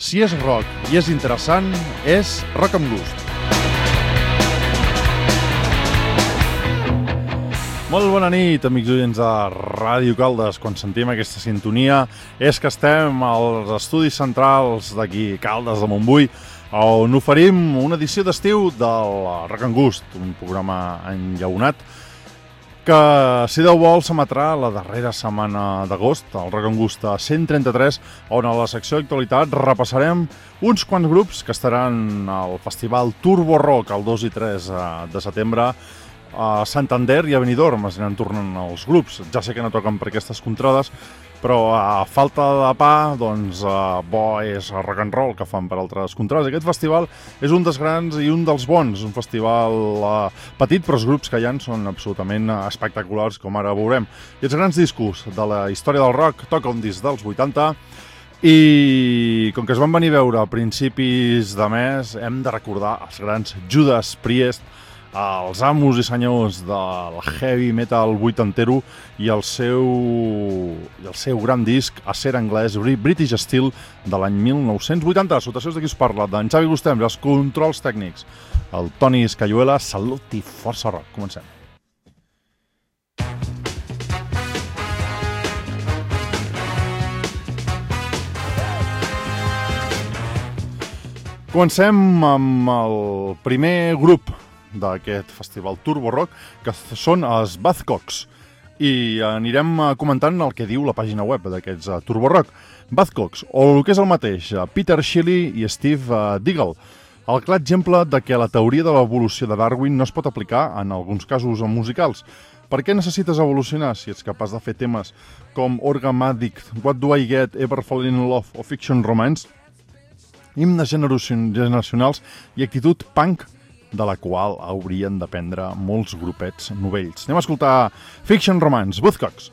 Si és rock i és interessant, és Rock amb Gust. Molt bona nit, amics oients de Ràdio Caldes. Quan sentim aquesta sintonia és que estem als estudis centrals d'aquí, Caldes de Montbui, on oferim una edició d'estiu del Rock amb Gust, un programa enllaunat que, si Déu vol, s'emetrà la darrera setmana d'agost, el Rock amb Gust 133, on a la secció d'actualitat repassarem uns quants grups que estaran al festival Turbo Rock el 2 i 3 de setembre a Santander i a Benidorm. Es aniran tornant els grups. Ja sé que no toquen per aquestes contrades, però a falta de pa, doncs bo és el rock and roll que fan per altres contrades. Aquest festival és un dels grans i un dels bons, un festival petit, però els grups que hi ha són absolutament espectaculars, com ara veurem. I els grans discos de la història del rock, toca un disc dels 80, i com que es van venir a veure a principis de mes, hem de recordar els grans Judas Priest, els amos i senyors del heavy metal vuitantero i el seu gran disc acer anglès British Steel de l'any 1980. Salutacions de qui us parla, d'en Xavi Gustem, els controls tècnics, el Toni Escayuela. Salut i força rock. Comencem. Comencem amb el primer grup d'aquest festival Turbo Rock, que són els Buzzcocks, i anirem comentant el que diu la pàgina web d'aquests Turbo Rock. Buzzcocks, o el que és el mateix, Peter Shelley i Steve Diggle, el clar exemple de que la teoria de l'evolució de Darwin no es pot aplicar en alguns casos musicals. Per què necessites evolucionar si ets capaç de fer temes com Organ Addict, What Do I Get, Ever Fallen in Love o Fiction Romance, himnes generacionals i actitud punk de la qual haurien d'aprendre molts grupets novells. Anem a escoltar Fiction Romance, Buzzcocks.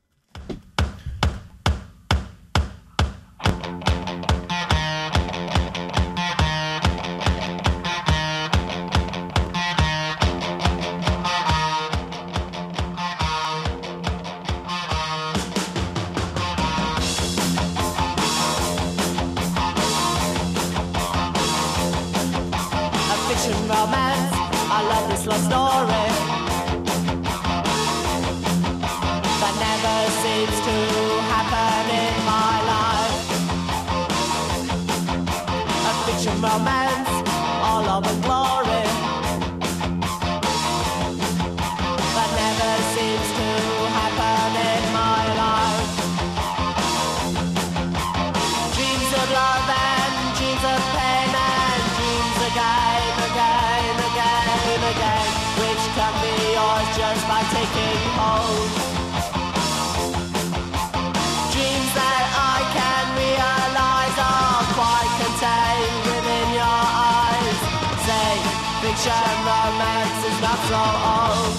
Romance is not so old.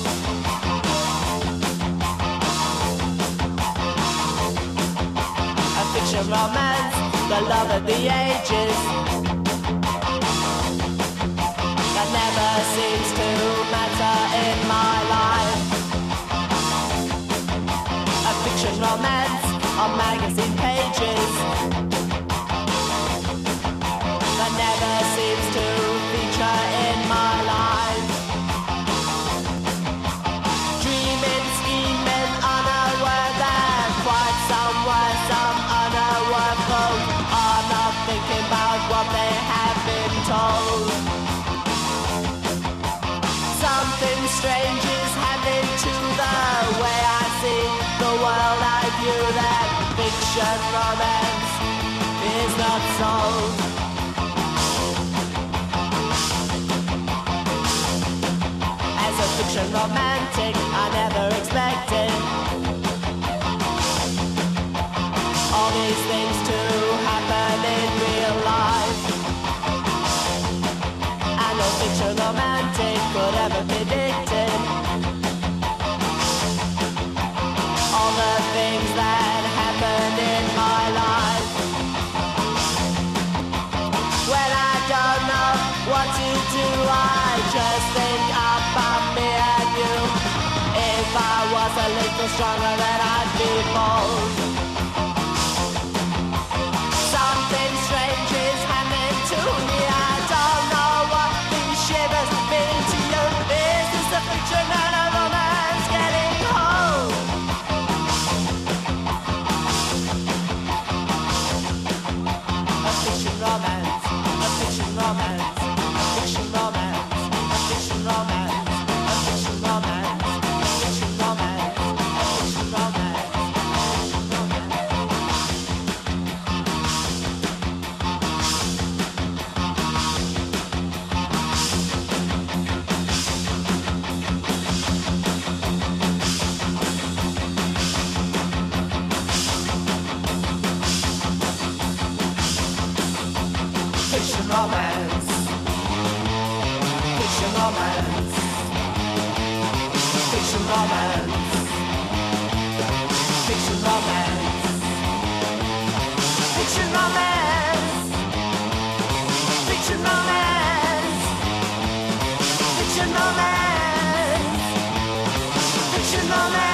A fiction romance, the love of the ages, that never seems to matter in my life. A fiction romance on magazine pages, that never seems to feature in my life. Dreaming, scheming, unaware that quite somewhere, some unaware folk are not thinking about what they have been told. Something strange is happening to the way I see the world. I view that fiction romance is not sold. Fiction romantic, I never expected all these things to happen in real life. And no fiction romantic could ever predicted all the things that happened in my life. When I don't know what to do, I just think about me and you. If I was a little stronger, then I'd be bold. Something strange romance. Fiction romance. Fiction romance. Fiction romance. Fiction romance. Fiction romance. Fiction romance. Fiction romance.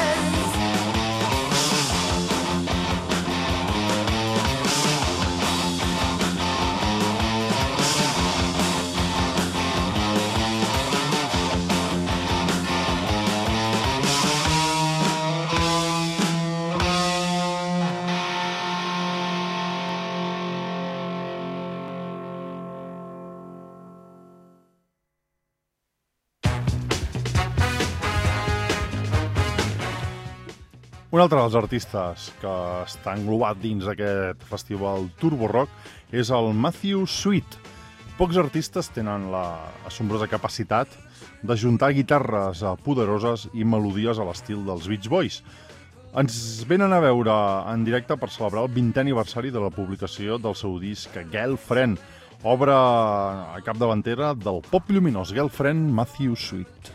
Un altre dels artistes que està englobat dins aquest festival Turbo Rock és el Matthew Sweet. Pocs artistes tenen l'assombrosa capacitat de juntar guitarres poderoses i melodies a l'estil dels Beach Boys. Ens venen a veure en directe per celebrar el 20è aniversari de la publicació del seu disc Girlfriend, obra a capdavantera del pop lluminós. Girlfriend, Matthew Sweet.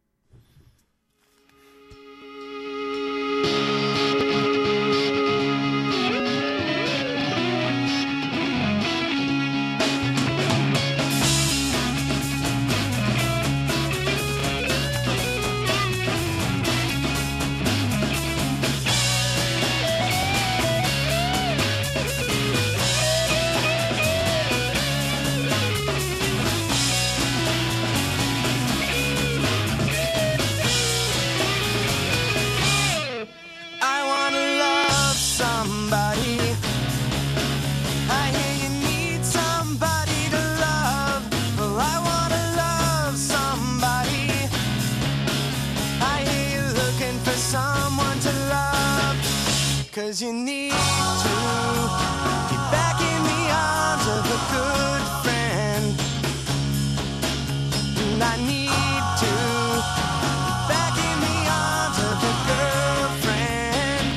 Cause you need to get back in the arms of a good friend. And I need to get back in the arms of a girlfriend.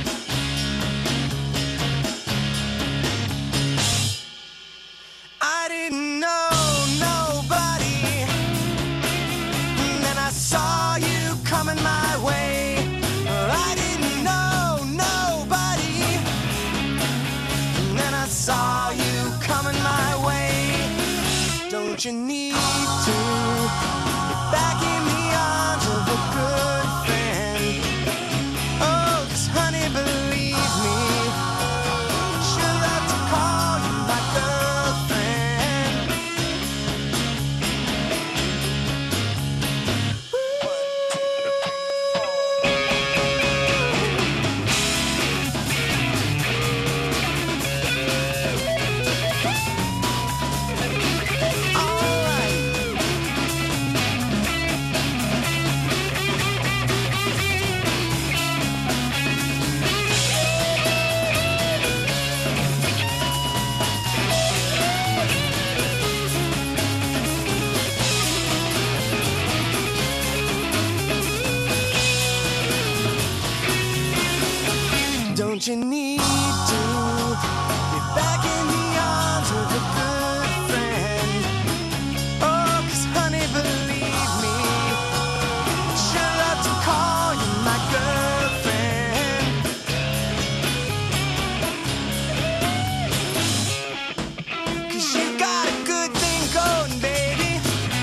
I didn't know nobody, and then I saw you coming my way. I didn't know nobody, and then I saw you coming my way. Don't you need to get back in the arms of a good friend? Oh, 'cause honey, believe me, she'll love to call you my girlfriend. Don't you need to get back in the arms of a good friend? Oh, 'cause honey, believe me, she'll love to call you my girlfriend. 'Cause you got a good thing going, baby.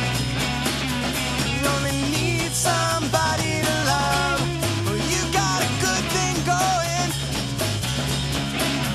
You only need somebody to love. Oh, you got a good thing going.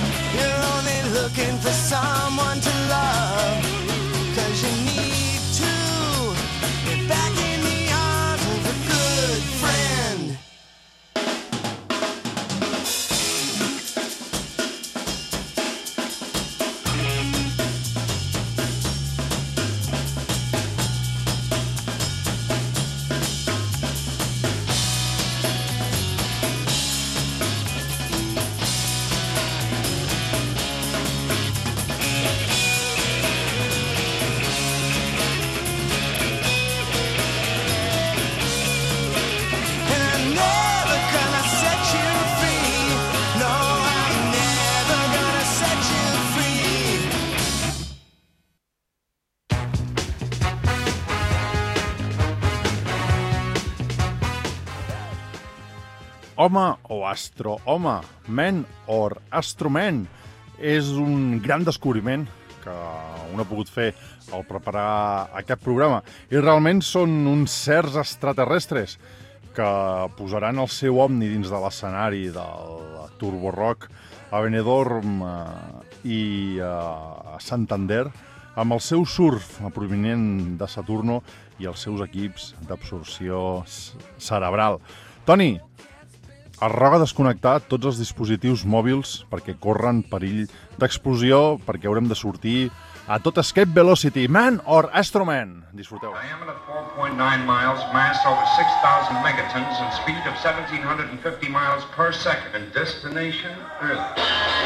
Home o Astrohome, Man or Astroman, és un gran descobriment que un ha pogut fer al preparar aquest programa. I realment són uns certs extraterrestres que posaran el seu ovni dins de l'escenari del Turbo Rock a Benidorm i a Santander amb el seu surf provinent de Saturno i els seus equips d'absorció cerebral. Toni, es roga desconnectar tots els dispositius mòbils perquè corren perill d'explosió, perquè haurem de sortir a tot escape velocity. Man or Astroman? Disfruteu. Diameter 4.9 miles, mass over 6,000 megatons, and speed of 1,750 miles per second. And destination Earth.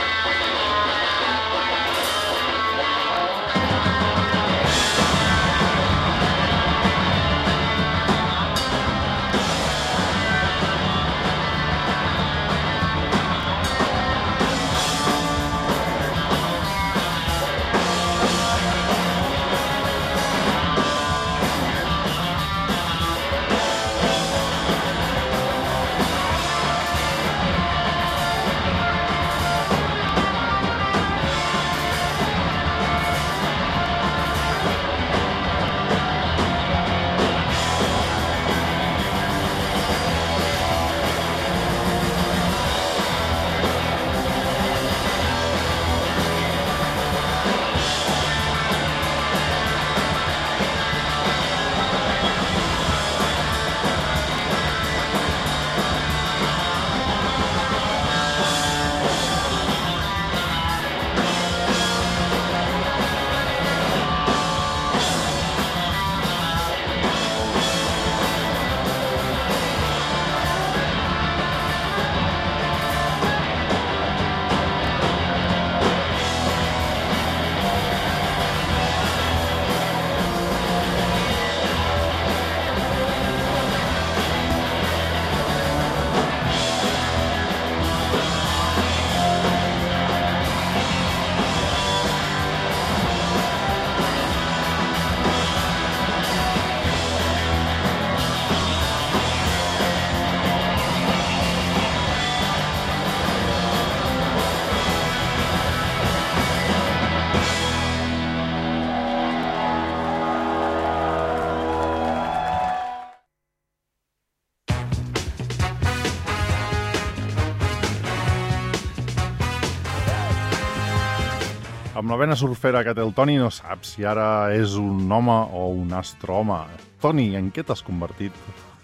Amb la vena surfera que té el Toni no saps si ara és un home o un astrohome. Toni, en què t'has convertit?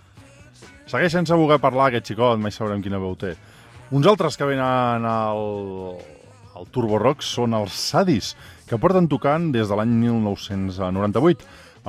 Segueix sense voler parlar aquest xicot, mai sabrem quina veu té. Uns altres que venen al Turbo Rock són els Sadis, que porten tocant des de l'any 1998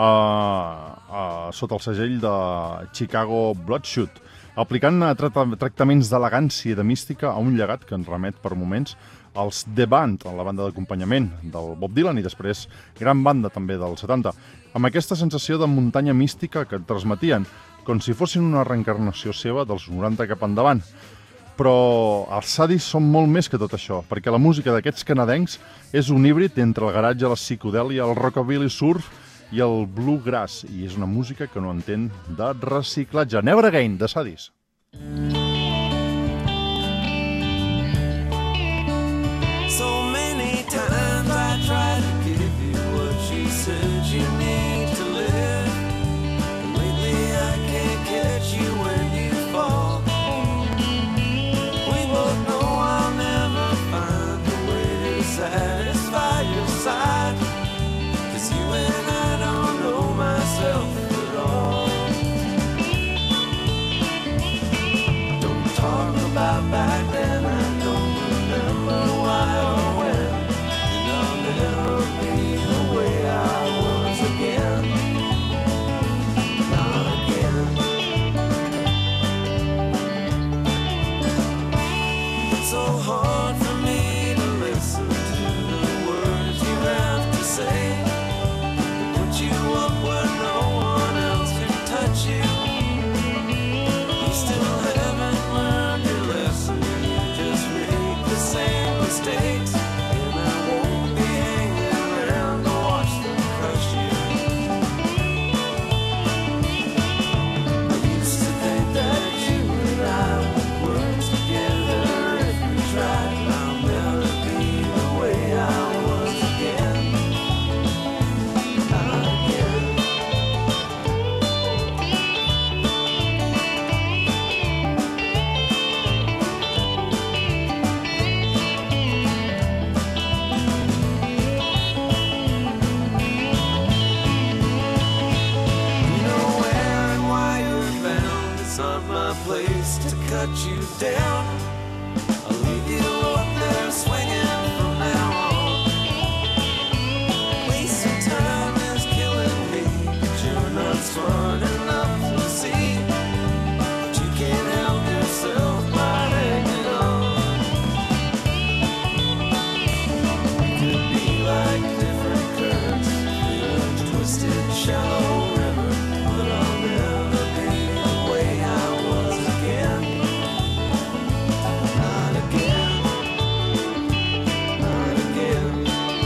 sota el segell de Chicago Bloodshot, aplicant tractaments d'elegància i de mística a un llegat que ens remet per moments als The Band, la banda d'acompanyament del Bob Dylan i després gran banda també dels 70, amb aquesta sensació de muntanya mística que transmetien, com si fossin una reencarnació seva dels 90 cap endavant. Però els Sadis són molt més que tot això, perquè la música d'aquests canadencs és un híbrid entre el garatge, la psicodèlia, el rockabilly surf i el bluegrass, i és una música que no entén de reciclatge. Never Again, de Sadis. So many times I try to give you what you said you need to live. But lately I can't catch you when you fall. We both know I'll never find a way to satisfy your side. 'Cause you and I don't know myself at all. It's not my place to cut you down. I'll leave you up there swinging from now on. Wasting time is killing me, but you're not smart enough to see that you can't help yourself by hanging on. We could be like different curves in a twisted, shallow river, but I'll never be the way I was again. Not again. Not again.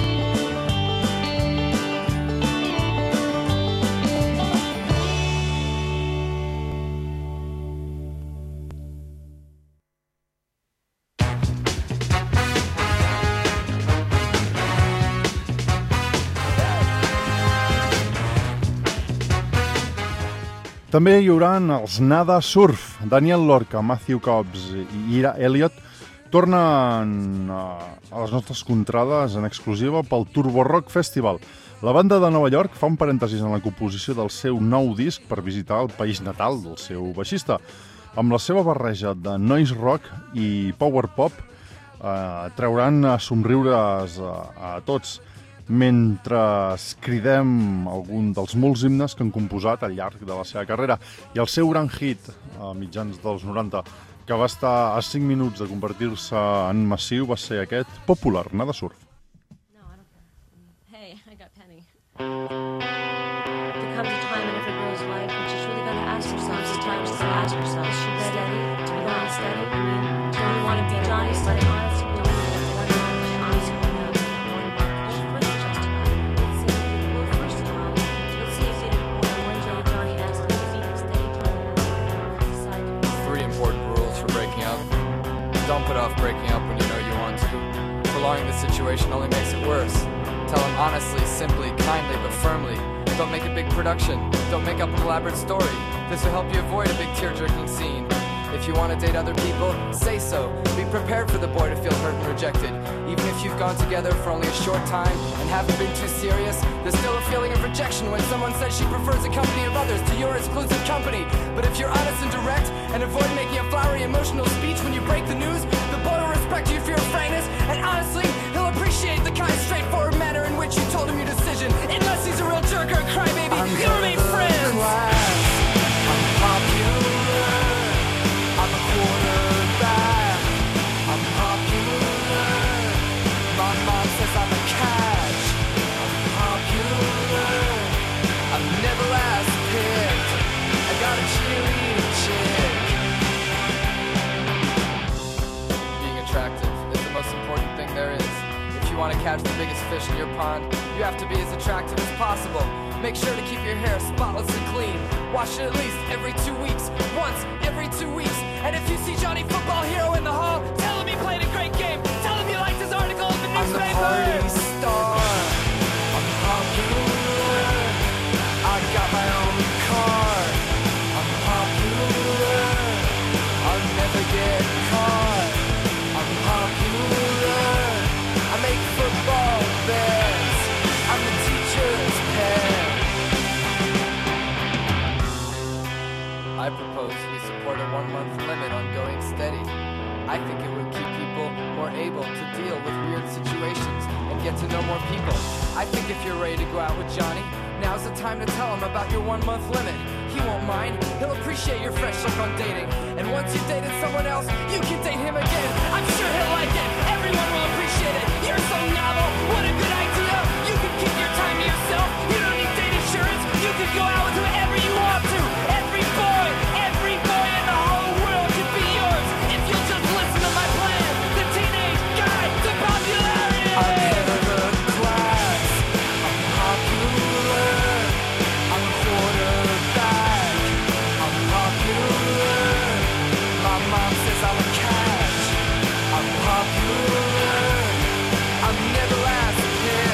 També hi haurà els Nada Surf. Daniel Lorca, Matthew Cobbs i Ira Elliott tornen a les nostres contrades en exclusiva pel Turbo Rock Festival. La banda de Nova York fa un parèntesis en la composició del seu nou disc per visitar el país natal del seu baixista. Amb la seva barreja de noise rock i power pop trauran a somriures a tots, mentre cridem algun dels molts himnes que han composat al llarg de la seva carrera. I el seu gran hit, a mitjans dels 90, que va estar a 5 minuts de convertir-se en massiu, va ser aquest Popular, Nada Surf. No, I don't care. Hey, I got Penny. There comes a time in every girl's life when she's really got to ask herself, sometimes to ask herself, is she ready to be not steady? I mean, do you want to be Johnny steady? Honestly, you know, one man, honestly, one man. First of all, let's see if when Johnny asks, is he steady? Three important rules for breaking up. Don't put off breaking up when you know you want to. Prolonging the situation only makes it worse. Tell him honestly, simply, kindly, but firmly. Don't make a big production. Don't make up an elaborate story. This will help you avoid a big tear-jerking scene. If you want to date other people, say so. Be prepared for the boy to feel hurt and rejected. Even if you've gone together for only a short time and haven't been too serious, there's still a feeling of rejection when someone says she prefers the company of others to your exclusive company. But if you're honest and direct and avoid making a flowery emotional speech when you break the news, the boy will respect you for your frankness, and honestly, he'll appreciate the kind, straightforward manner in which you told him your decision. Unless he's a real jerk or a crybaby, you'll remain friends. I'm popular. I'm a quarterback. I'm popular. My mom says I'm a catch. I'm popular. I'm never last picked. I got a cheerleading chick. Being attractive is the most important thing there is. If you want to catch the biggest fish in your pond, you have to be as attractive as possible. Make sure to keep your hair spotless and clean. Wash it at least every 2 weeks. Once every 2 weeks. And if you see Johnny Football Hero in the hall, tell him he played a great game. Tell him you liked his article in the newspaper. I'm the party star. I'm popular. I got my own car. I'm popular. I'll never get caught. I'm popular. I make football bets. I'm the teacher's pet. I propose we support a 1-month limit on going steady. I think it would keep people more able to deal with weird situations and get to know more people. I think if you're ready to go out with Johnny, now's the time to tell him about your 1-month limit. He won't mind, he'll appreciate your fresh look on dating. And once you've dated someone else, you can date him again. I'm sure he'll like it, everyone will appreciate it. You're so novel, what a good idea. You can keep your time to yourself, you don't need date insurance. You can go out with whoever you want to. Every boy in the whole world could be yours. If you'll just listen to my plan, the teenage guide to popularity. I'm middle class, I'm popular, I'm a quarterback, I'm popular. My mom says I'm a catch, I'm popular. I'm never last pick.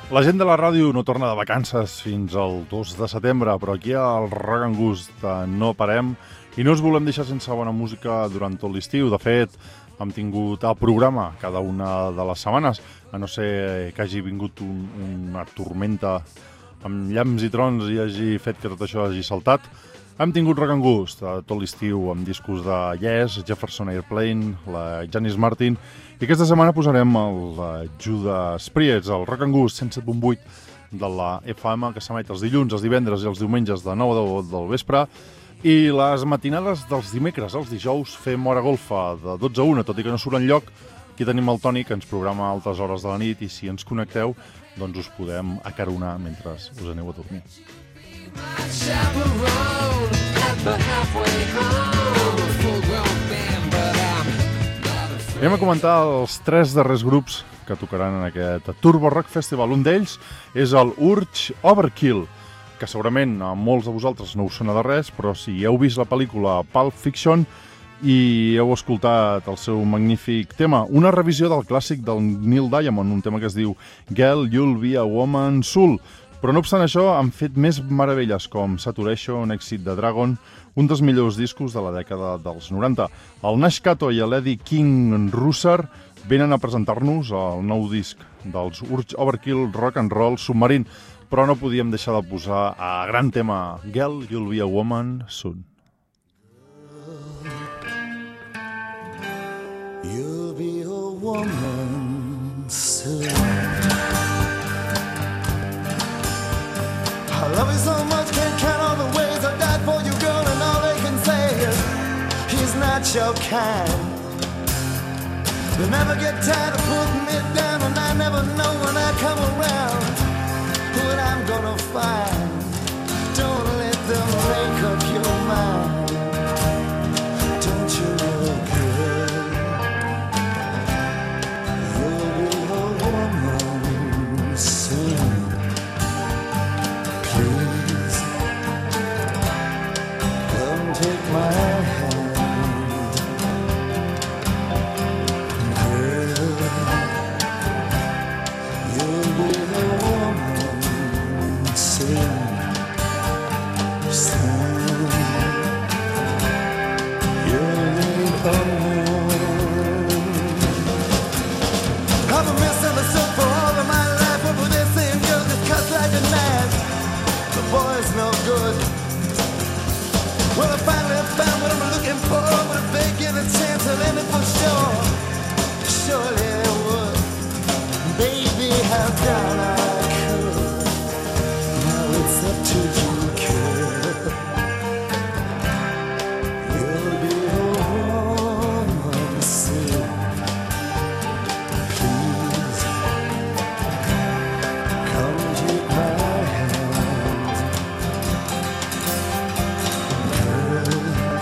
La gent de la ràdio no torna de vacances fins al 2 de setembre, però aquí al Rock and Gust no parem i no us volem deixar sense bona música durant tot l'estiu. De fet, hem tingut el programa cada una de les setmanes, a no ser que hagi vingut una tormenta amb llamps i trons i hagi fet que tot això hagi saltat. Hem tingut Rock and Gust tot l'estiu amb discos de Yes, Jefferson Airplane, la Janis Martin, i aquesta setmana posarem el Judas Priest, el Rock and Gust 107.8 de la FM, que s'emet els dilluns, els divendres i els diumenges de 9 a 10 del vespre, i les matinades dels dimecres als dijous fem hora golfa de 12 a 1, tot i que no surt enlloc. Aquí tenim el Toni, que ens programa a altes hores de la nit, i si ens connecteu, doncs us podem acaronar mentre us aneu a dormir. Anem a comentar els 3 darrers grups que tocaran en aquest Turbo Rock Festival. Un d'ells és el Urge Overkill, que segurament a molts de vosaltres no us sona de res, però si heu vist la pel·lícula Pulp Fiction i heu escoltat el seu magnífic tema, una revisió del clàssic del Neil Diamond, un tema que es diu Girl, You'll Be a Woman Soul. Però no obstant això, han fet més meravelles com Saturation, Exit the Dragon, un dels millors discos de la dècada dels 90. El Nash Kato i l'Eddie King Russer venen a presentar-nos el nou disc dels Urge Overkill Rock and Roll Submarine, però no podíem deixar de posar a gran tema Girl, You'll Be a Woman Soon. You'll be a woman soon. I love you so much, can't count all the ways I died for you, girl, and all they can say is he's not your kind. They never get tired of putting me down, and I never know when I come around what I'm gonna find. Don't let them make up your mind. Don't you look good? You'll be a woman soon. Please, come take my hand. Girl, you'll be a woman soon. Soon, you'll need a woman. I've been misunderstood for all of my life, but with this same girl just cuts like a knife. The boy's no good. Well, I finally found what I'm looking for, but if they get a chance, I'll end it for sure. Surely they would. Baby, how down I could. Now it's up to you, kid. You'll be a woman soon. Please, come take my hand. Girl,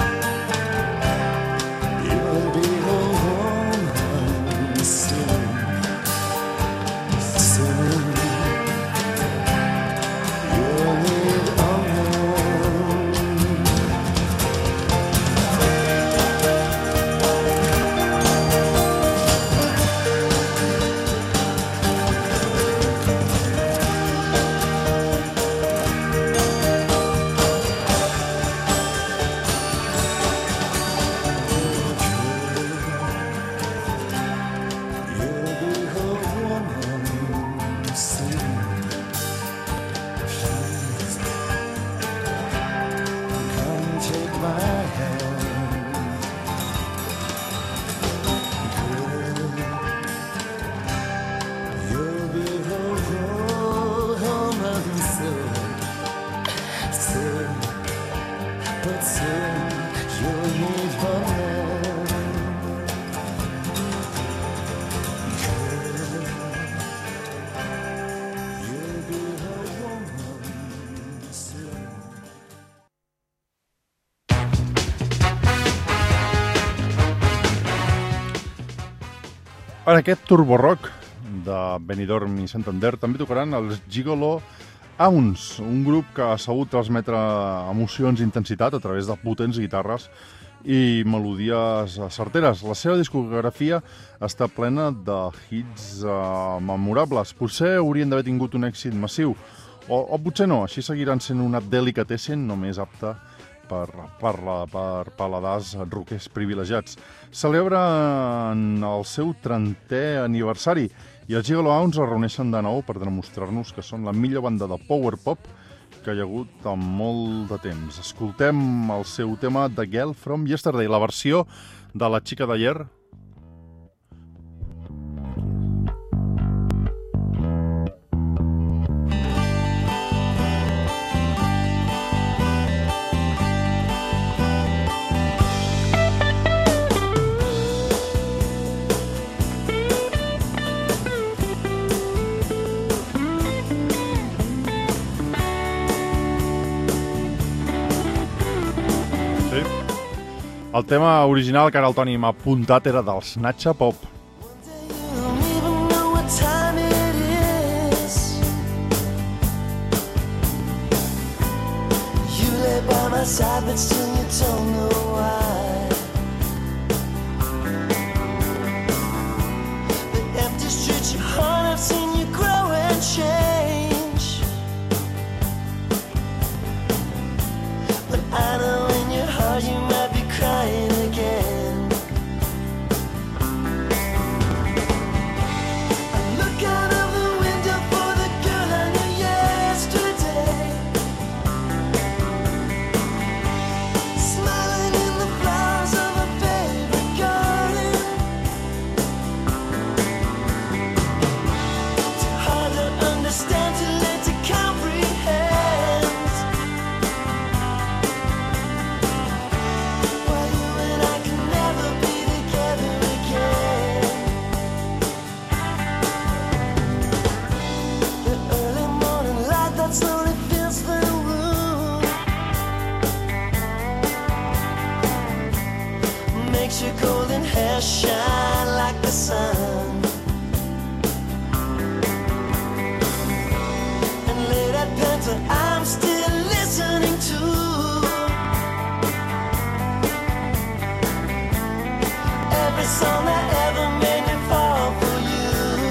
you'll be a woman soon. Soon, you'll need a woman. You'll be a woman soon. Please, come take my hand. Girl, you'll be a woman soon. Soon, but soon you'll need a man. Girl, you'll be a woman soon. En aquest Turbo Rock de Benidorm i Santander també tocaran els Gigolo Auns, un grup que ha sabut transmetre emocions i intensitat a través de potents guitarres i melodies certeres. La seva discografia està plena de hits memorables. Potser haurien d'haver tingut un èxit massiu, o potser no, així seguiran sent una delicatessen només apta per paladars roquers privilegiats. Celebren el seu 30è aniversari i els Gigolo Hounds es reuneixen de nou per demostrar-nos que són la millor banda de power pop que hi ha hagut en molt de temps. Escoltem el seu tema The Girl from Yesterday, la versió de La Chica d'Ayer. El tema original que ara el Toni m'ha apuntat era del Snatcha Pop. don't even know what time it is. You lay by my side, but still you don't know why. The empty streets of heart, I've seen you grow and change. But I know in your heart you might be crying again. I look out of the window for the girl I knew yesterday, smiling in the flowers of a favorite garden. Too hard to understand, too late to comprehend. Why you and I can never be together again. The early morning light that slowly fills the room makes your golden hair shine like the sun. And late at Penta I'm still listening to every song that ever made me fall for you.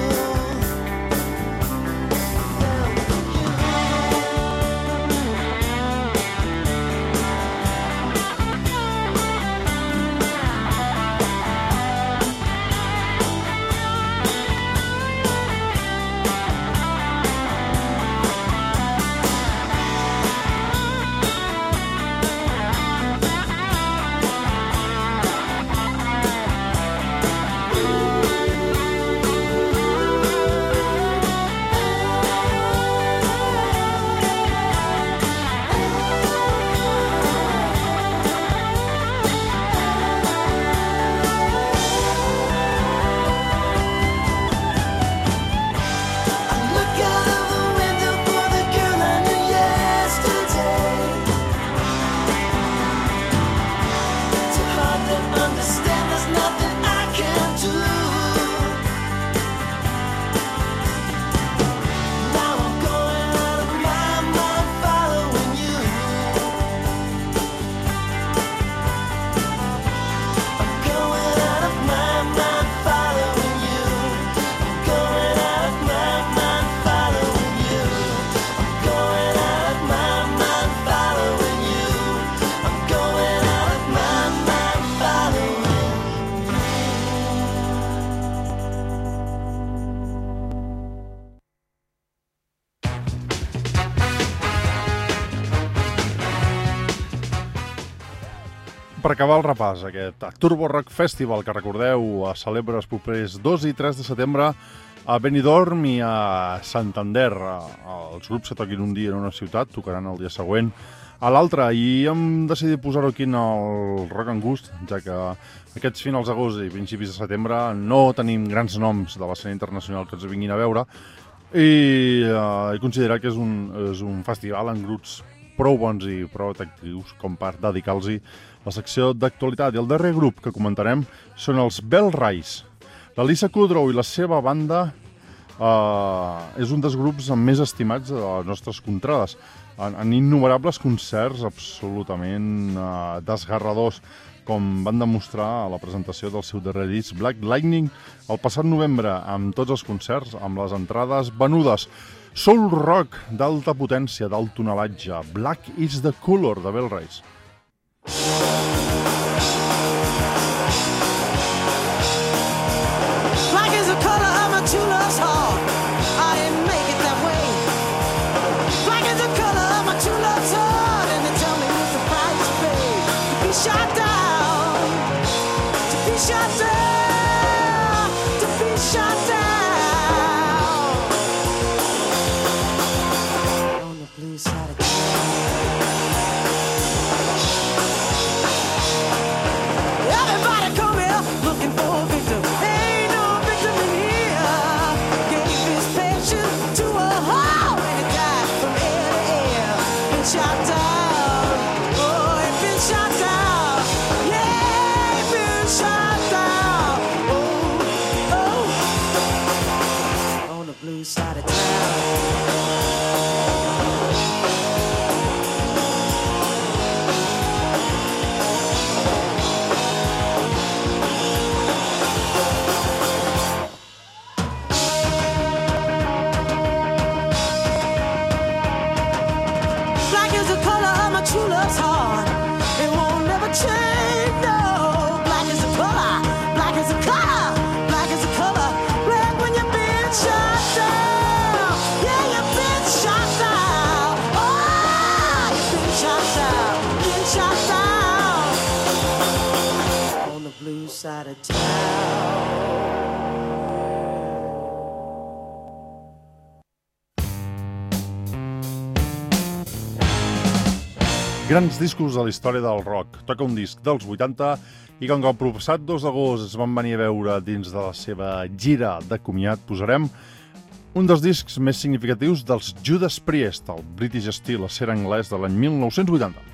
Per acabar el repàs, aquest Turbo Rock Festival que recordeu celebra els propers 2 i 3 de setembre a Benidorm i a Santander. Els grups que toquin un dia en una ciutat tocaran el dia següent a l'altre i hem decidit posar-ho aquí en el Rock and Gust, ja que aquests finals d'agost i principis de setembre no tenim grans noms de l'escena internacional que ens vinguin a veure i he considerat que és un festival amb grups prou bons i prou atractius com per dedicar-los la secció d'actualitat. I el darrer grup que comentarem són els Bell Rise. La Lisa Kudrow i la seva banda és un dels grups més estimats de les nostres contrades. En innumerables concerts absolutament desgarradors. com van demostrar a la presentació del seu darrer disc Black Lightning el passat novembre, amb tots els concerts, amb les entrades venudes. Soul rock d'alta potència, d'alt tonelatge. Black is the color, de Bell Race. Black is the color of my true love's heart. I didn't make it that way. Black is the color of my true love's heart. And they tell me what's the price to pay. To be shot down. To be shot down. To be shot down. On the blue side of everybody come here looking for a victim. Ain't no victim in here. Gave his passion to a hole and he died from ear to ear. Been shot down. Oh, he been shot down. Yeah, he been shot down. Oh, oh. On the blue side of town. Black is the color of my true love's heart. It won't never change, no. Black is the color. Black is the color. Black is the color. Black when you've been shot down. Yeah, you've been shot down. Oh, you've been shot down. Been shot down. On the blue side of town. Grans discos de la història del rock. Toca un disc dels 80 i com que el proppassat 2 d'agost es van venir a veure dins de la seva gira de comiat, posarem un dels discs més significatius dels Judas Priest, el British Steel, acer anglès de l'any 1980.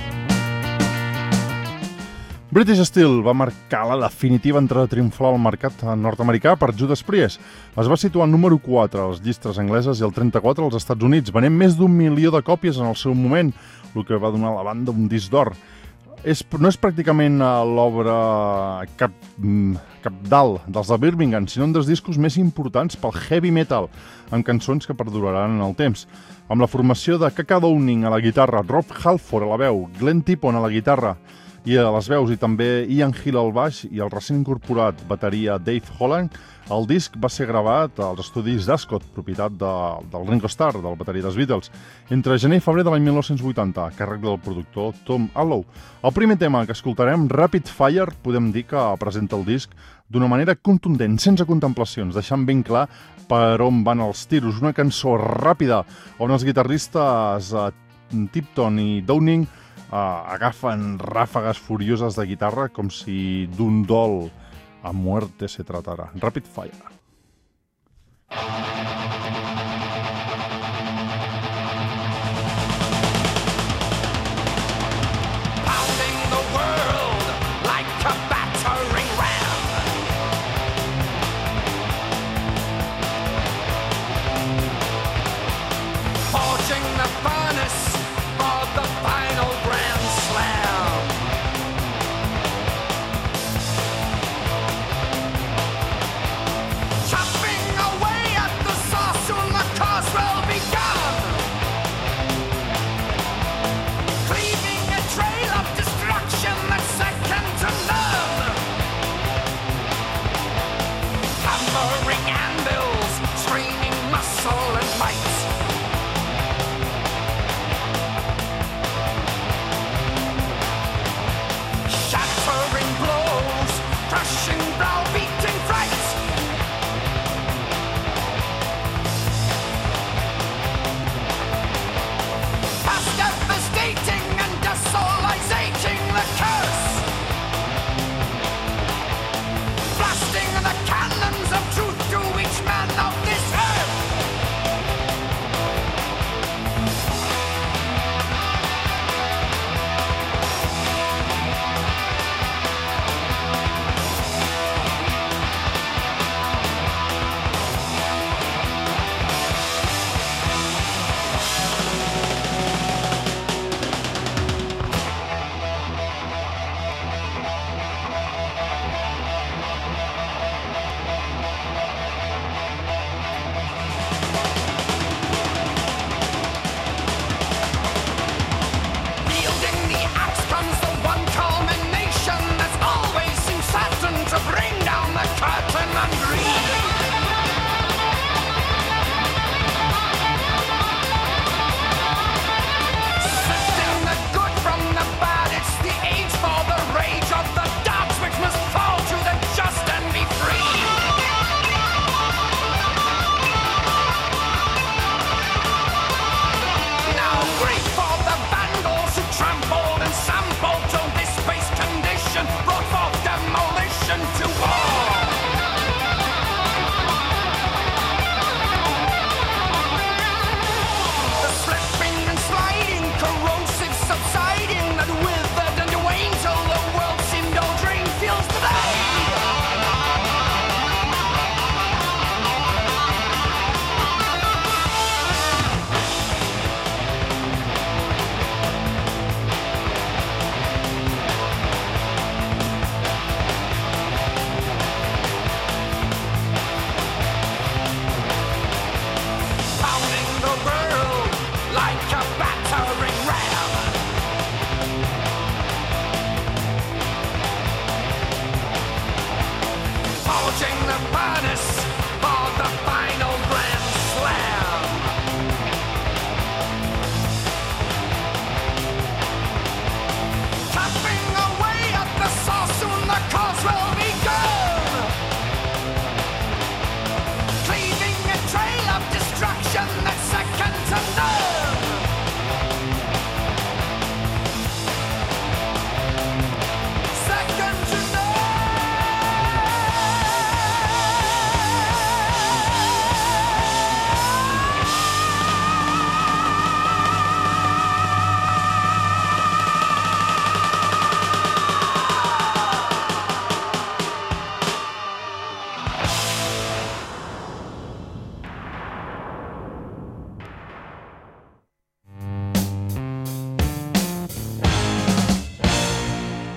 British Steel va marcar la definitiva entrada triomfal al mercat nord-americà per Judas Priest. Es va situar al número 4 a les llistes angleses i el 34 als Estats Units, venent més d'1 milió de còpies en el seu moment, el que va donar a la banda un disc d'or. No és pràcticament l'obra capdalt dels de Birmingham, sinó un dels discos més importants pel heavy metal, amb cançons que perduraran en el temps. Amb la formació de Kaka Downing a la guitarra, Rob Halford a la veu, Glenn Tipton a la guitarra i a les veus, i també Ian Hill al baix i el recent incorporat bateria Dave Holland, el disc va ser gravat als estudis d'Ascot, propietat del Ringo Starr, del bateria dels Beatles, entre gener i febrer de l'any 1980, a càrrec del productor Tom Allow. El primer tema que escoltarem, Rapid Fire, podem dir que presenta el disc d'una manera contundent, sense contemplacions, deixant ben clar per on van els tiros. Una cançó ràpida on els guitarristes Tipton i Downing agafen ràfegues furioses de guitarra com si d'un dol a muerte se tratara. Rapid Fire. Pounding the world like a battering ram. Forging the furnace for the final grand slam. Chopping away at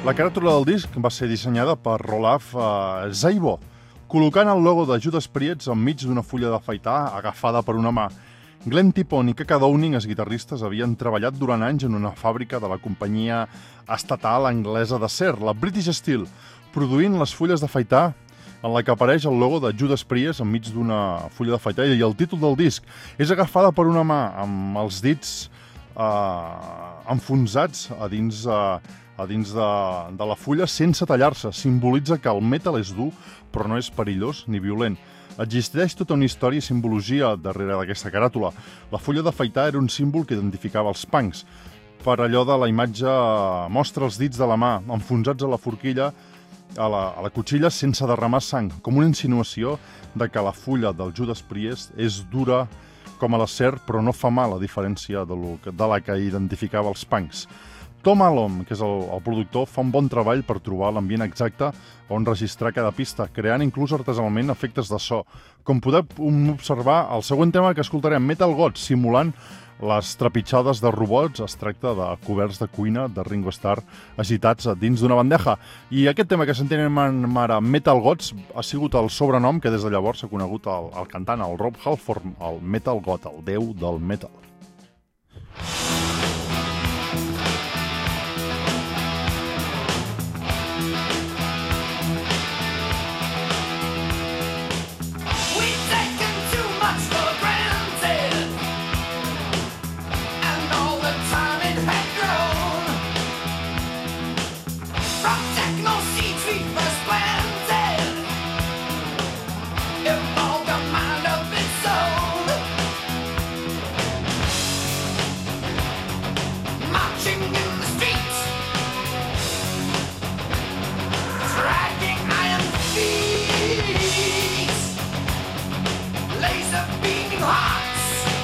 La caràtula del disc va ser dissenyada per Rolaf Zeibo, col·locant el logo de Judas Priest enmig d'una fulla d'afaitar agafada per una mà. Glenn Tipton i Kaka Downing, els guitarristes, havien treballat durant anys en una fàbrica de la companyia estatal anglesa d'acer, la British Steel, produint les fulles d'afaitar en la que apareix el logo de Judas Priest enmig d'una fulla d'afaitar, i el títol del disc és agafada per una mà amb els dits enfonsats a dins de la fulla sense tallar-se. Simbolitza que el metal és dur, però no és perillós ni violent. Existeix tota una història i simbologia darrere d'aquesta caràtula. La fulla d'afaitar era un símbol que identificava els punks. Per allò de la imatge mostra els dits de la mà enfonsats a la forquilla, a la cotxilla sense derramar sang, com una insinuació de que la fulla del Judas Priest és dura com a l'acer, però no fa mal, a diferència de la que identificava els punks. Tom Allom, que és el productor, fa un bon treball per trobar l'ambient exacte on registrar cada pista, creant inclús artesanalment efectes de so. Com podem observar, el següent tema que escoltarem, Metal Gods, simulant les trepitjades de robots, es tracta de coberts de cuina de Ringo Starr agitats dins d'una bandeja. I aquest tema que sentirem ara, Metal Gods, ha sigut el sobrenom que des de llavors s'ha conegut el cantant, el Rob Halford, el Metal God, el déu del metal. We've taken too much for granted, and all the time it had grown. From techno seeds we first planted, evolved a mind of its own. Marching in the streets, dragging iron feet, laser beaming hearts,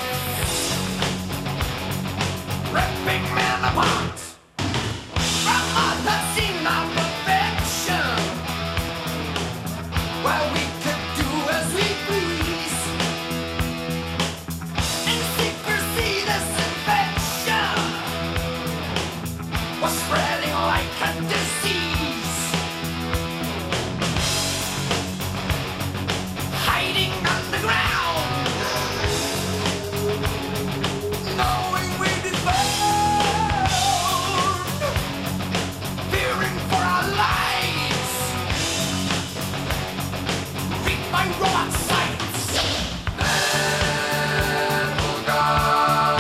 ripping men apart. From other scene of perfection, where we could do as we please. In secrecy, this infection was spreading like a disease, hiding underground, knowing we'd be found, fearing for our lives, read my robot sights. Metal God.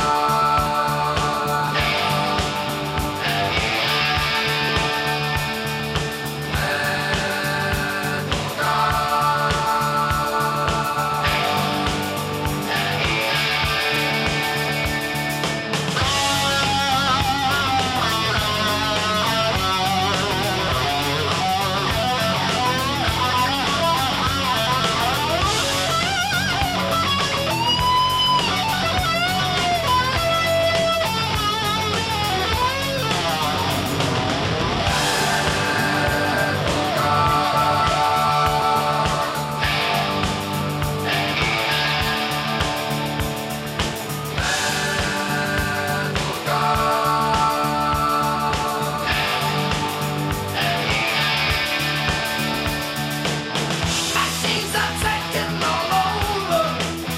Machines are taking all over,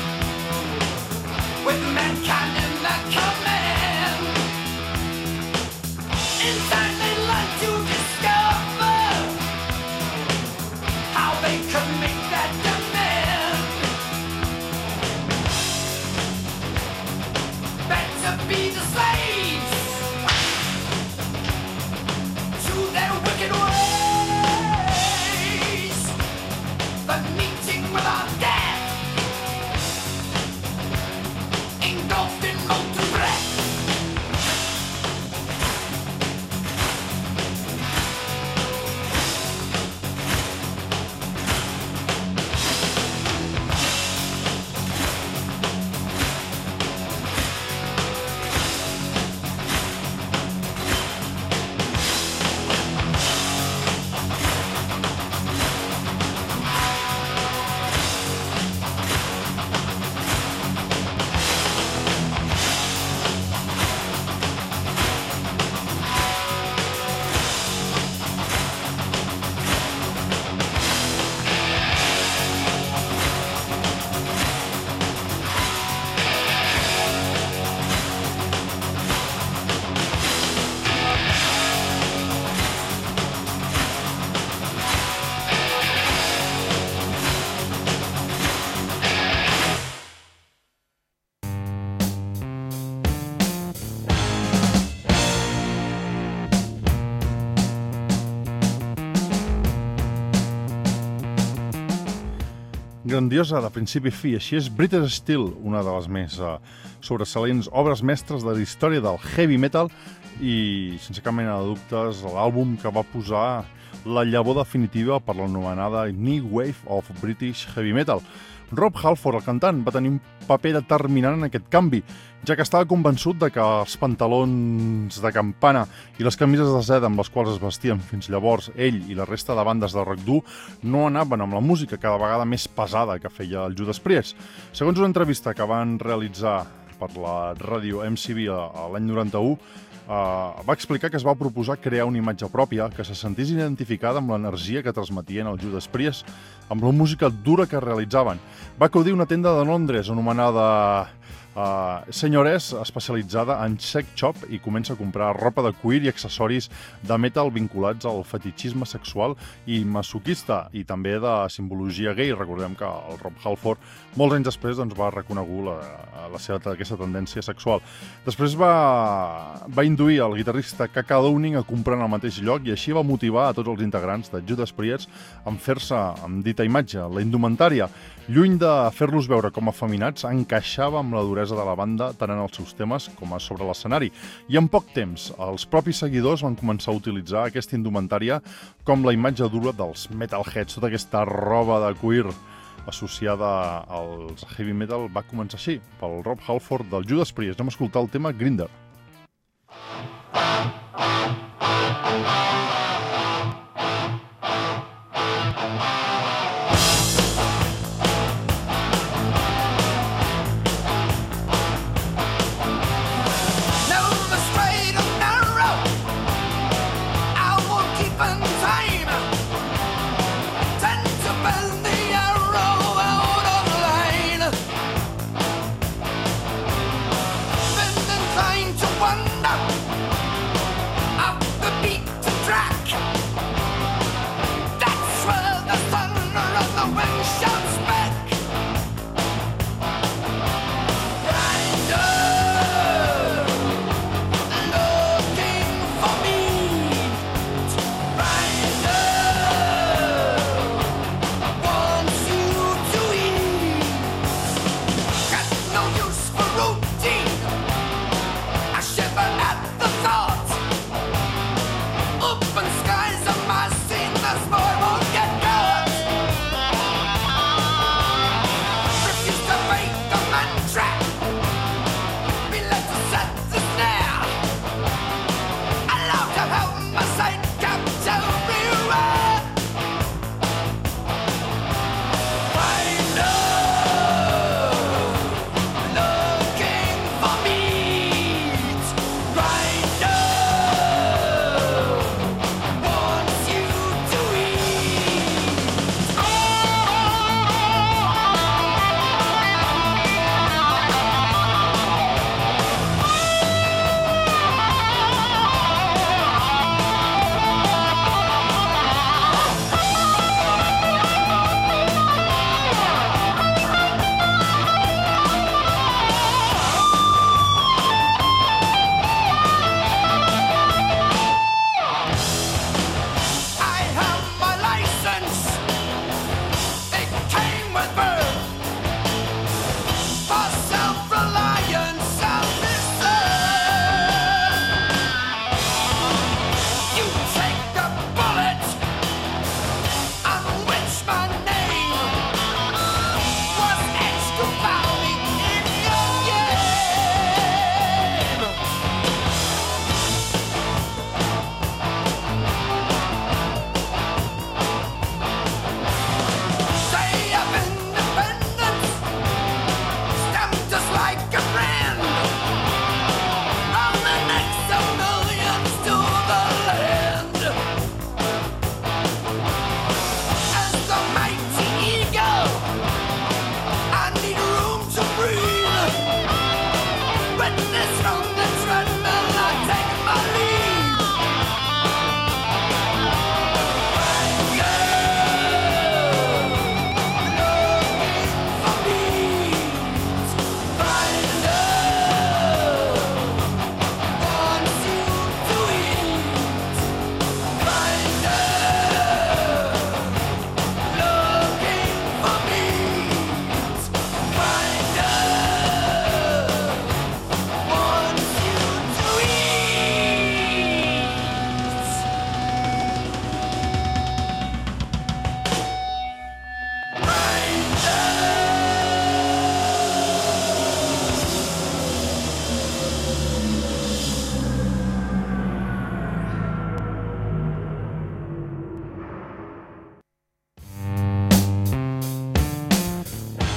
with mankind in their command. In time they learn to discover how they could make that demand. Better be the slaves to their wicked ways, the meeting with our death, engulfed in molten breath. grandiosa de principi a fi. Així és British Steel, una de les més sobressalents obres mestres de la història del heavy metal i, sense cap mena de dubtes, l'àlbum que va posar la llavor definitiva per l'anomenada New Wave of British Heavy Metal. Rob Halford, el cantant, va tenir un paper determinant en aquest canvi, ja que estava convençut de que els pantalons de campana i les camises de seda amb les quals es vestien fins llavors ell i la resta de bandes de rock dur no anaven amb la música cada vegada més pesada que feia el Judas Priest. Segons una entrevista que van realitzar per la ràdio MCV l'any 91, va explicar que es va proposar crear una imatge pròpia que se sentís identificada amb l'energia que transmetien el Judas Priest amb la música dura que realitzaven. Va acudir una tenda de Londres anomenada Senyores, especialitzada en sex shop, i comença a comprar ropa de cuir i accessoris de metal vinculats al fetitxisme sexual i masoquista, i també de simbologia gay. Recordem que el Rob Halford, molts anys després, doncs, va reconegut aquesta tendència sexual. Després va induir el guitarrista K.K. Downing a comprar en el mateix lloc i així va motivar a tots els integrants de Judas Priest a fer-se amb dita imatge. La indumentària, lluny de fer-los veure com afeminats, encaixava amb la duresa de la banda tant en els seus temes com a sobre l'escenari. I en poc temps, els propis seguidors van començar a utilitzar aquesta indumentària com la imatge dura dels metalheads. Tota aquesta roba de cuir associada als heavy metal va començar així, pel Rob Halford del Judas Priest. Anem a escoltar el tema Grinder. Never straight or narrow. I won't keep in time. Tend to bend the arrow out of line. Bend inclined to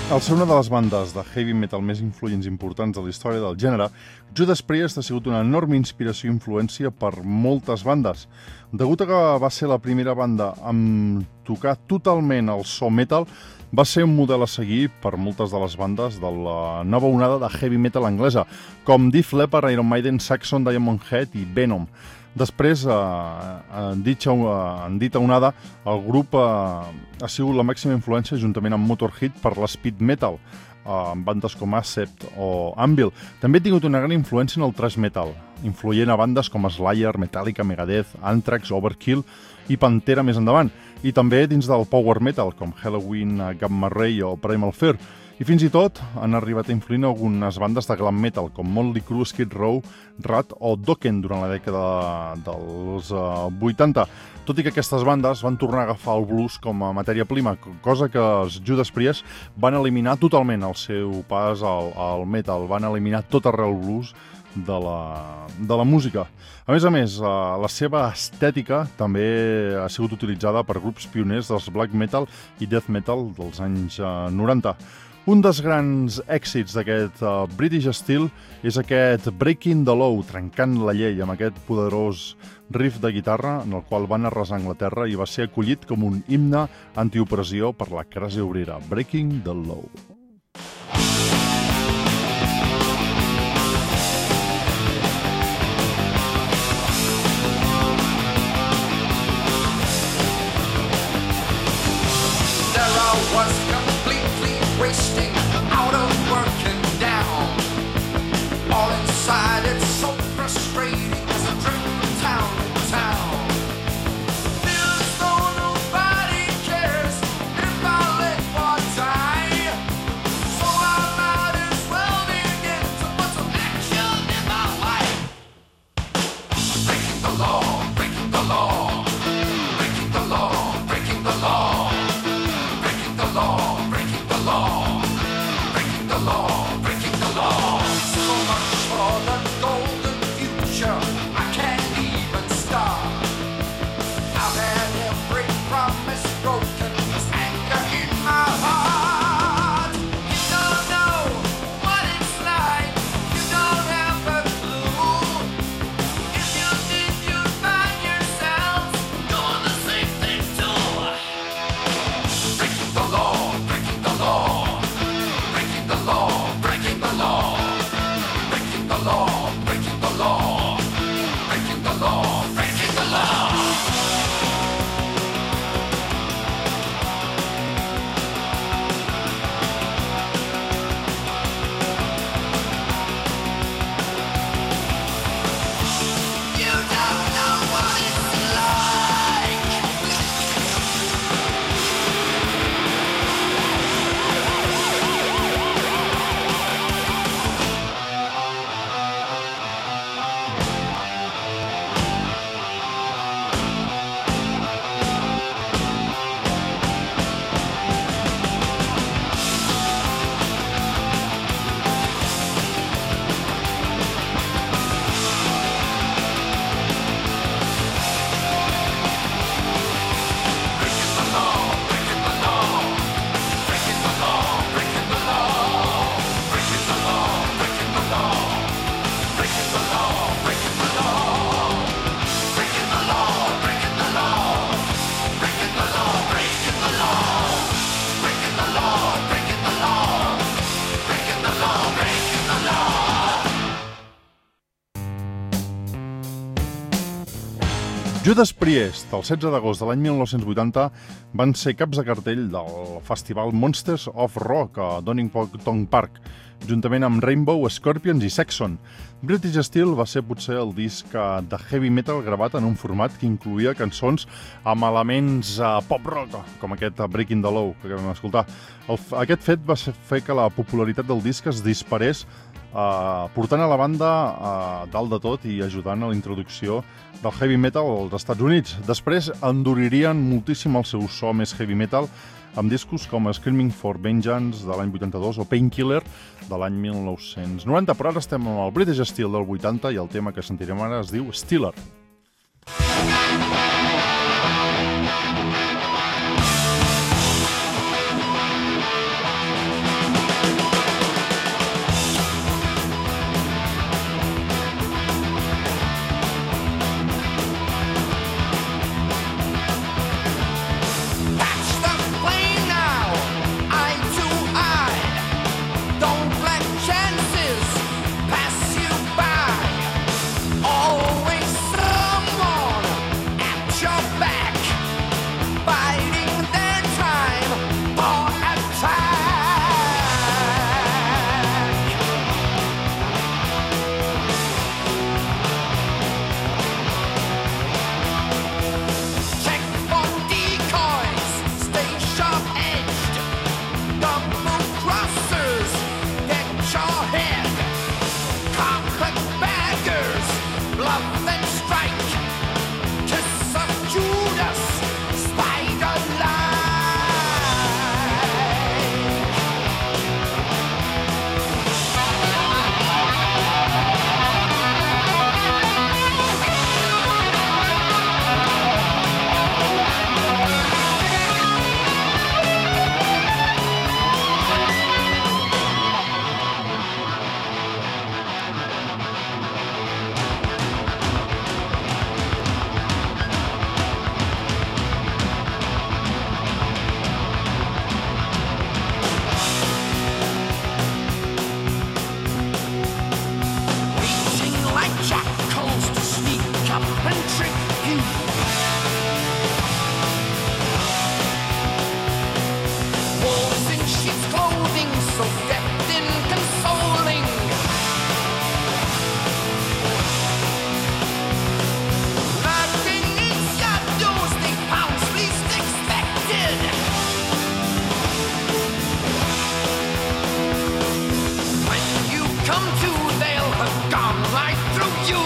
Al ser una de les bandes de heavy metal més influents i importants de la història del gènere, Judas Priest ha sigut una enorme inspiració i influència per moltes bandes. Degut a que va ser la primera banda amb tocar totalment el so metal, va ser un model a seguir per moltes de les bandes de la nova onada de heavy metal anglesa, com Def Leppard, Iron Maiden, Saxon, Diamond Head i Venom. Després, en dita onada, el grup ha sigut la màxima influència juntament amb Motorhead per l'espeed metal, amb bandes com Accept o Anvil. També ha tingut una gran influència en el thrash metal, influent a bandes com Slayer, Metallica, Megadeth, Anthrax, Overkill i Pantera més endavant, i també dins del power metal, com Halloween, Gamma Ray o Primal Fear. I fins i tot han arribat a influir algunes bandes de glam metal, com Motley Crue, Skid Row, Rat o Dokken durant la dècada dels 80. Tot i que aquestes bandes van tornar a agafar el blues com a matèria prima, cosa que els Judas Priest van eliminar totalment el seu pas al metal, van eliminar tot arreu el blues de la música. A més, la seva estètica també ha sigut utilitzada per grups pioners dels black metal i death metal dels anys 90. Un dels grans èxits d'aquest British Steel és aquest Breaking the Law, trencant la llei, amb aquest poderós riff de guitarra en el qual van arrasar Anglaterra i va ser acollit com un himne antiopressió per la classe obrera. Breaking the Law. Was completely wasting out of working down. All inside it's so frustrating as I drift from town to town. Feels though nobody cares if I live or die. So I might as well begin to put some action in my life. Breaking the law, breaking the law, breaking the law, breaking the law. Breaking the law, breaking the law, breaking the law. So much for the golden future, I can't even start. I've had every promise broken, there's anger in my heart. You don't know what it's like, you don't have a clue. If you did, you'd find yourself doing the same thing too. Breaking the law. Breaking the law, breaking the law, breaking the law, breaking the law, breaking the law, breaking the law, breaking the law. You don't know what it's like. Judas Priest, el 16 d'agost de l'any 1980, van ser caps de cartell del festival Monsters of Rock a Donington Park, juntament amb Rainbow, Scorpions i Saxon. British Steel va ser potser el disc de heavy metal gravat en un format que incloïa cançons amb elements pop-rock, com aquest Breaking the Law que vam escoltar. Aquest fet va fer que la popularitat del disc es disparés, portant a la banda dalt de tot i ajudant a la introducció del heavy metal als Estats Units. Després enduririen moltíssim el seu so més heavy metal amb discos com Screaming for Vengeance de l'any 82 o Painkiller de l'any 1990. Però ara estem amb el British Steel del 80 i el tema que sentirem ara es diu Steeler. off and strike. Kiss of Judas, spider-like. Waiting like jackals to sneak up and trick you. Wolves in sheep's clothing, so deft in consoling. Lurking in shadows, they pounce least expected. When you come to, they'll have gone right through you.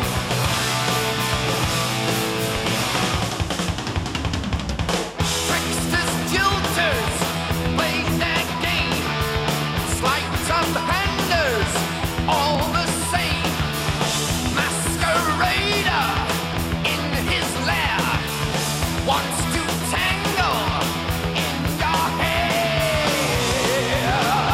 Tricksters, jilters, play their game. Sleight of handers, all the same. Masquerader in his lair wants to tangle in your hair.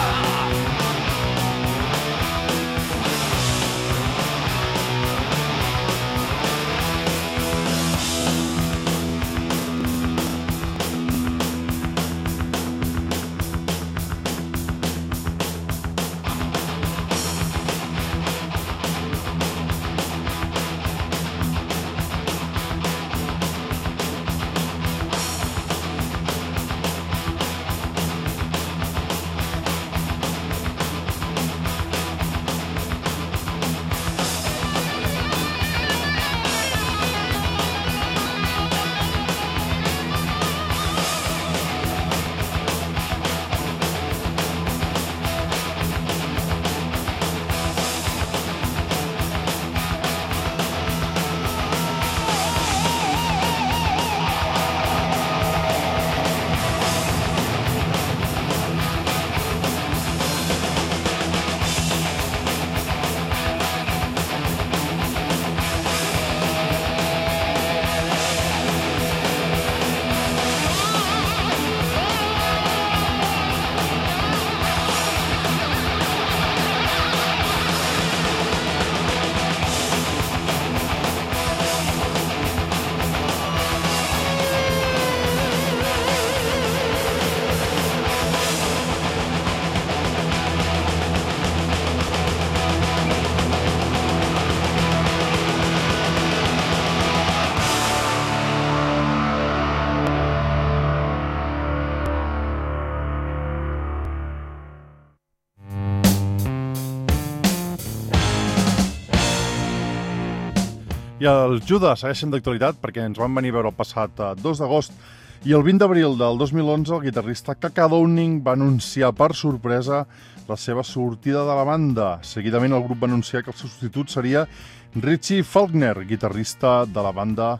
I els Judas segueixen d'actualitat perquè ens van venir a veure el passat 2 d'agost i el 20 d'abril del 2011 el guitarrista Kaka Downing va anunciar per sorpresa la seva sortida de la banda. Seguidament el grup va anunciar que el substitut seria Richie Faulkner, guitarrista de la banda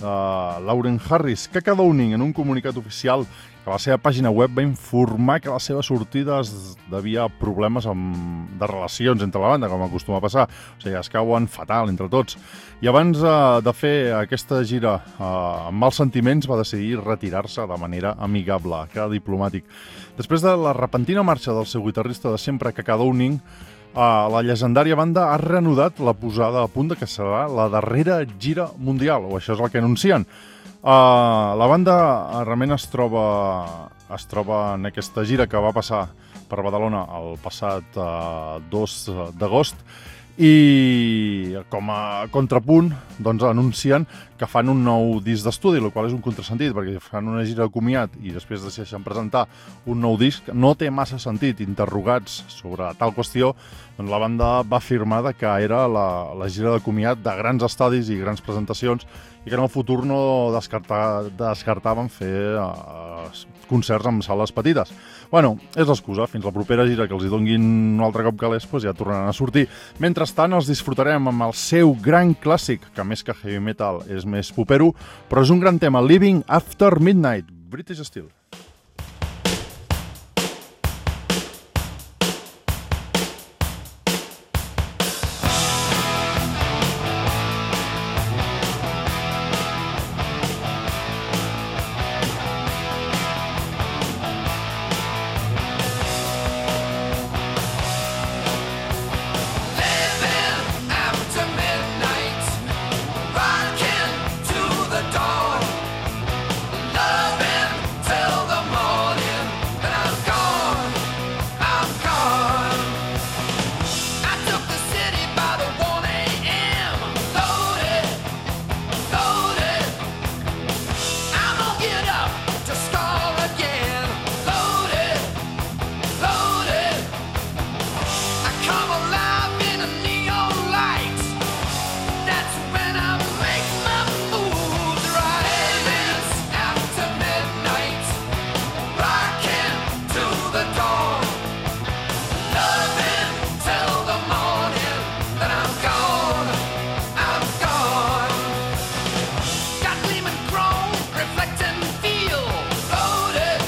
Lauren Harris. Kaka Downing, en un comunicat oficial que a la seva pàgina web va informar que la seva sortida es devia a problemes de relacions entre la banda, com acostuma a passar. O sigui, es cauen fatal entre tots. I abans de fer aquesta gira amb mals sentiments, va decidir retirar-se de manera amigable, que diplomàtic. Després de la repentina marxa del seu guitarrista de sempre, Kaka Downing, la llegendària banda ha reanudat la posada a punt de que serà la darrera gira mundial, o això és el que anuncien. La banda realment es troba en aquesta gira que va passar per Badalona el passat 2 d'agost i com a contrapunt doncs, anuncien que fan un nou disc d'estudi, el qual és un contrasentit perquè fan una gira de comiat i després deixen presentar un nou disc. No té massa sentit. Interrogats sobre tal qüestió, la banda va afirmar que era la gira de comiat de grans estadis i grans presentacions i que en el futur no descartaven fer concerts amb sales petites. Bueno, és l'excusa. Fins la propera gira que els hi donguin un altre cop calés, doncs ja tornaran a sortir. Mentrestant, els disfrutarem amb el seu gran clàssic, que més que heavy metal és més popero, però és un gran tema, Living After Midnight, British Steel. After midnight, rocking to the dawn, loving till the morning. Then I'm gone, I took the city by the 1 a.m. Loaded, I'm gonna get up to score again. Loaded, I come alive in a neon light. That's when I make my moves right. It's after midnight, rocking to the dawn, loving till the morning. Then I'm gone. Got gleaming chrome, reflecting feel. Loaded,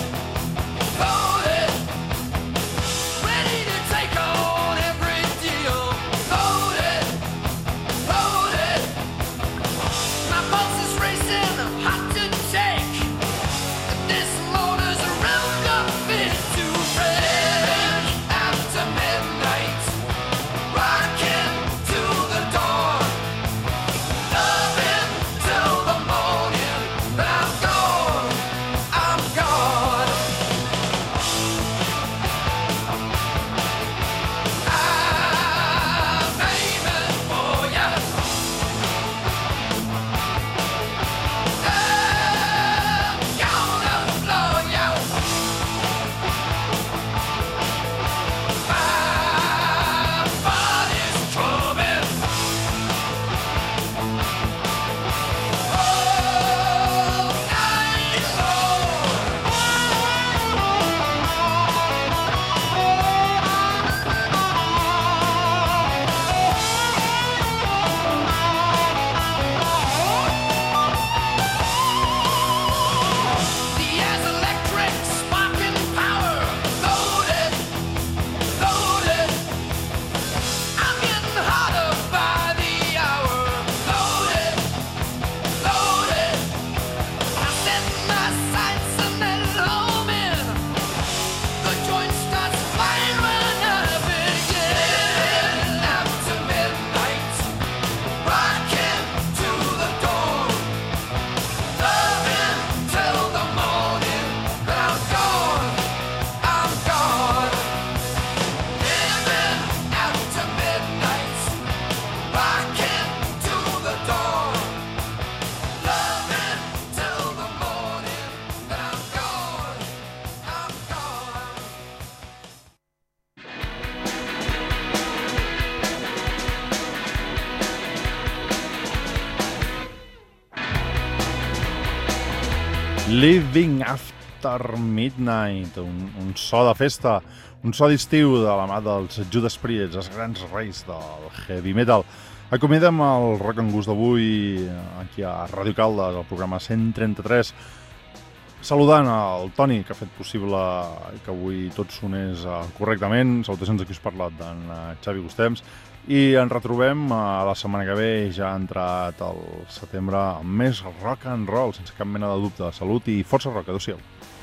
ready to take on every deal. Loaded, my pulse is racing, hot to take. This motor's revved up into red. After midnight, rocking to the dawn, loving till the morning. But I'm gone. I'm aiming for ya. I'm gonna blow ya. My body's drumming. All night The air's electric, sparking power. Loaded, I'm getting hotter by the hour. Loaded, I set my sights and then home in. The joint starts flying when I begin. After midnight, rocking to the dawn, loving till the morning. But I'm gone. Living after midnight, rocking to the dawn, loving till the morning. But I'm gone. Living After Midnight, un so de festa, un so d'estiu de la mà dels Judas Priest, els grans reis del heavy metal. Acomiadem el Rock and Gust d'avui aquí a Ràdio Caldes, al programa 133, saludant el Toni, que ha fet possible que avui tot sonés correctament. Salutacions a qui us ha parlat, d'en Xavi Gustems. I ens retrobem la setmana que ve, ja ha entrat el setembre, amb més rock and roll, sense cap mena de dubte. Salut i força rock, adéu-siau.